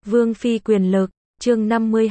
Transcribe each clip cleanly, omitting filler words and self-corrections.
Vương phi quyền lực, chương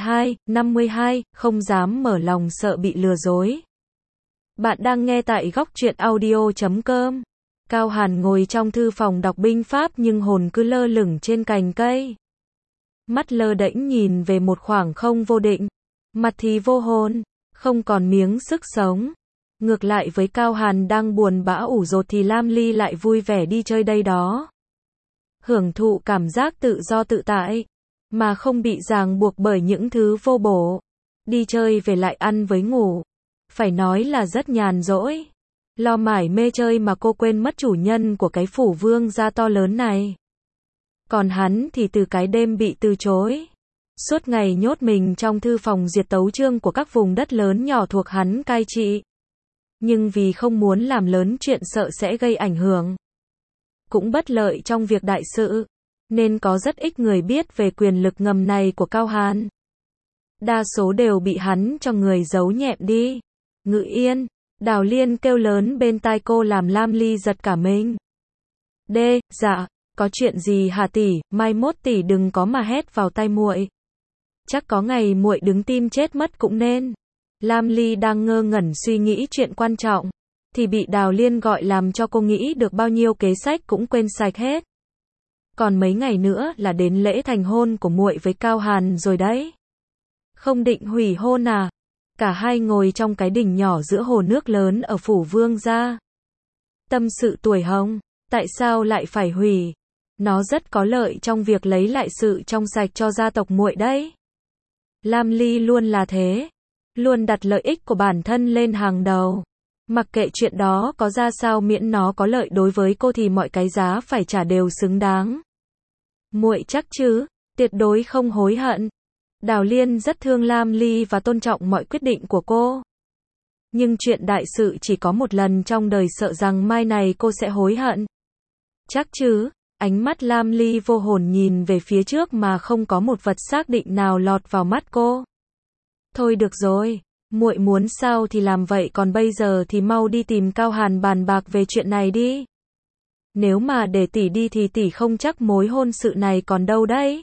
52, không dám mở lòng sợ bị lừa dối. Bạn đang nghe tại góc truyện audio.com. Cao Hàn ngồi trong thư phòng đọc binh pháp nhưng hồn cứ lơ lửng trên cành cây. Mắt lơ đễnh nhìn về một khoảng không vô định, mặt thì vô hồn, không còn miếng sức sống. Ngược lại với Cao Hàn đang buồn bã ủ rột thì Lam Ly lại vui vẻ đi chơi đây đó. Hưởng thụ cảm giác tự do tự tại, mà không bị ràng buộc bởi những thứ vô bổ. Đi chơi về lại ăn với ngủ. Phải nói là rất nhàn rỗi. Lo mải mê chơi mà cô quên mất chủ nhân của cái phủ vương gia to lớn này. Còn hắn thì từ cái đêm bị từ chối, suốt ngày nhốt mình trong thư phòng duyệt tấu chương của các vùng đất lớn nhỏ thuộc hắn cai trị. Nhưng vì không muốn làm lớn chuyện sợ sẽ gây ảnh hưởng, cũng bất lợi trong việc đại sự, nên có rất ít người biết về quyền lực ngầm này của Cao Hàn. Đa số đều bị hắn cho người giấu nhẹm đi. Ngự Yên, Đào Liên kêu lớn bên tai cô làm Lam Ly giật cả mình. Dạ, có chuyện gì hả tỷ, mai mốt tỷ đừng có mà hét vào tai muội. Chắc có ngày muội đứng tim chết mất cũng nên. Lam Ly đang ngơ ngẩn suy nghĩ chuyện quan trọng, thì bị Đào Liên gọi làm cho cô nghĩ được bao nhiêu kế sách cũng quên sạch hết. Còn mấy ngày nữa là đến lễ thành hôn của muội với Cao Hàn rồi đấy. Không định hủy hôn à? Cả hai ngồi trong cái đình nhỏ giữa hồ nước lớn ở phủ vương gia. Tâm sự tuổi hồng, tại sao lại phải hủy? Nó rất có lợi trong việc lấy lại sự trong sạch cho gia tộc muội đấy. Lam Ly luôn là thế, luôn đặt lợi ích của bản thân lên hàng đầu. Mặc kệ chuyện đó có ra sao miễn nó có lợi đối với cô thì mọi cái giá phải trả đều xứng đáng. Muội chắc chứ, tuyệt đối không hối hận. Đào Liên rất thương Lam Ly và tôn trọng mọi quyết định của cô. Nhưng chuyện đại sự chỉ có một lần trong đời, sợ rằng mai này cô sẽ hối hận. Chắc chứ? Ánh mắt Lam Ly vô hồn nhìn về phía trước mà không có một vật xác định nào lọt vào mắt cô. Thôi được rồi, muội muốn sao thì làm vậy, còn bây giờ thì mau đi tìm Cao Hàn bàn bạc về chuyện này đi. Nếu mà để tỷ đi thì tỷ không chắc mối hôn sự này còn đâu đấy.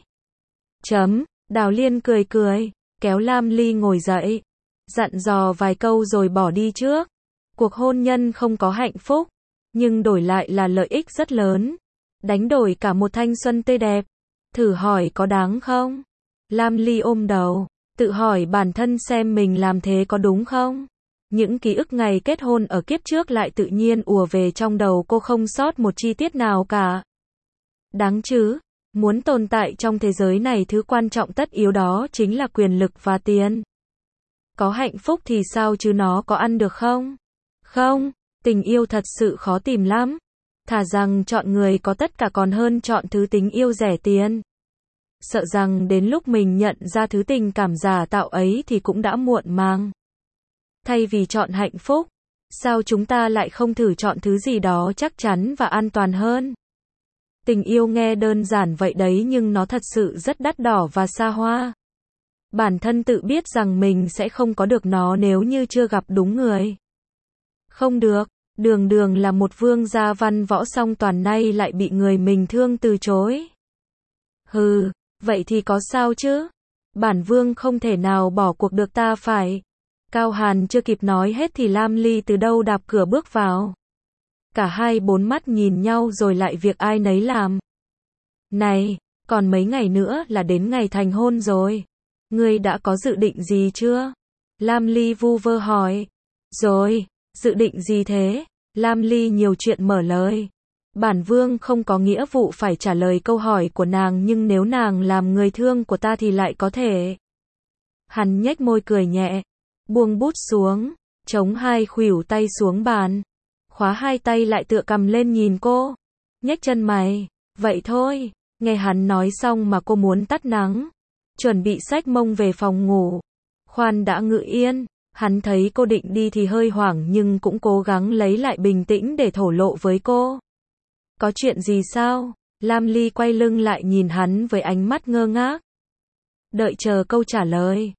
Đào Liên cười cười, kéo Lam Ly ngồi dậy, dặn dò vài câu rồi bỏ đi trước. Cuộc hôn nhân không có hạnh phúc, nhưng đổi lại là lợi ích rất lớn. Đánh đổi cả một thanh xuân tươi đẹp. Thử hỏi có đáng không? Lam Ly ôm đầu, tự hỏi bản thân xem mình làm thế có đúng không? Những ký ức ngày kết hôn ở kiếp trước lại tự nhiên ùa về trong đầu cô, không sót một chi tiết nào cả. Đáng chứ? Muốn tồn tại trong thế giới này, thứ quan trọng tất yếu đó chính là quyền lực và tiền. Có hạnh phúc thì sao chứ, nó có ăn được không? Không, tình yêu thật sự khó tìm lắm. Thà rằng chọn người có tất cả còn hơn chọn thứ tình yêu rẻ tiền. Sợ rằng đến lúc mình nhận ra thứ tình cảm giả tạo ấy thì cũng đã muộn màng. Thay vì chọn hạnh phúc, sao chúng ta lại không thử chọn thứ gì đó chắc chắn và an toàn hơn? Tình yêu nghe đơn giản vậy đấy nhưng nó thật sự rất đắt đỏ và xa hoa. Bản thân tự biết rằng mình sẽ không có được nó nếu như chưa gặp đúng người. Không được, đường là một vương gia văn võ song toàn nay lại bị người mình thương từ chối. Hừ, vậy thì có sao chứ? Bản vương không thể nào bỏ cuộc được ta phải. Cao Hàn chưa kịp nói hết thì Lam Ly từ đâu đạp cửa bước vào. Cả hai bốn mắt nhìn nhau rồi lại việc ai nấy làm. Này, còn mấy ngày nữa là đến ngày thành hôn rồi. Ngươi đã có dự định gì chưa? Lam Ly vu vơ hỏi. Rồi, dự định gì thế? Lam Ly nhiều chuyện mở lời. Bản vương không có nghĩa vụ phải trả lời câu hỏi của nàng, nhưng nếu nàng làm người thương của ta thì lại có thể. Hắn nhếch môi cười nhẹ, buông bút xuống, chống hai khuỷu tay xuống bàn, khóa hai tay lại tựa cầm lên nhìn cô, nhếch chân mày. Vậy thôi. Nghe hắn nói xong mà cô muốn tắt nắng, chuẩn bị xách mông về phòng ngủ. Khoan đã Ngự Yên. Hắn thấy cô định đi thì hơi hoảng nhưng cũng cố gắng lấy lại bình tĩnh để thổ lộ với cô. Có chuyện gì sao? Lam Ly quay lưng lại nhìn hắn với ánh mắt ngơ ngác, đợi chờ câu trả lời.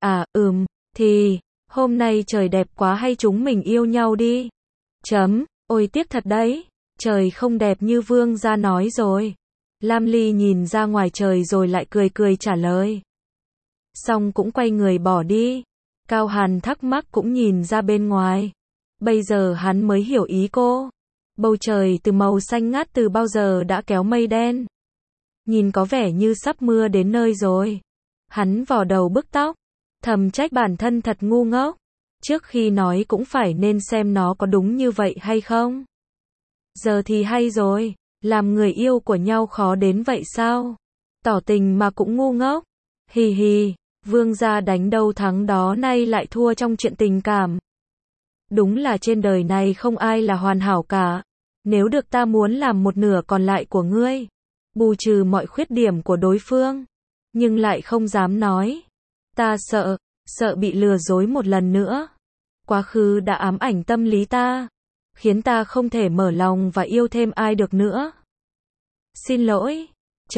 Thì, hôm nay trời đẹp quá, hay chúng mình yêu nhau đi? Ôi tiếc thật đấy, trời không đẹp như vương gia nói rồi. Lam Ly nhìn ra ngoài trời rồi lại cười cười trả lời. Xong cũng quay người bỏ đi. Cao Hàn thắc mắc cũng nhìn ra bên ngoài. Bây giờ hắn mới hiểu ý cô. Bầu trời từ màu xanh ngát từ bao giờ đã kéo mây đen. Nhìn có vẻ như sắp mưa đến nơi rồi. Hắn vò đầu bứt tóc. Thầm trách bản thân thật ngu ngốc. Trước khi nói cũng phải nên xem nó có đúng như vậy hay không. Giờ thì hay rồi. Làm người yêu của nhau khó đến vậy sao? Tỏ tình mà cũng ngu ngốc. Hì hì, Vương gia đánh đâu thắng đó nay lại thua trong chuyện tình cảm. Đúng là trên đời này không ai là hoàn hảo cả. Nếu được ta muốn làm một nửa còn lại của ngươi, bù trừ mọi khuyết điểm của đối phương, nhưng lại không dám nói. Ta sợ bị lừa dối một lần nữa. Quá khứ đã ám ảnh tâm lý ta, khiến ta không thể mở lòng và yêu thêm ai được nữa. Xin lỗi.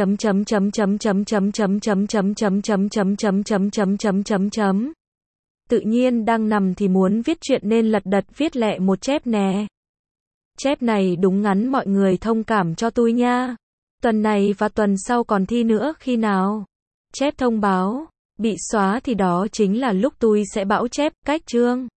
Tự nhiên đang nằm thì muốn viết chuyện nên lật đật viết lẹ một chép nè. Chép này đúng ngắn mọi người thông cảm cho tôi nha. Tuần này và tuần sau còn thi nữa khi nào? Chép thông báo bị xóa thì đó chính là lúc tôi sẽ bão chép cách chương.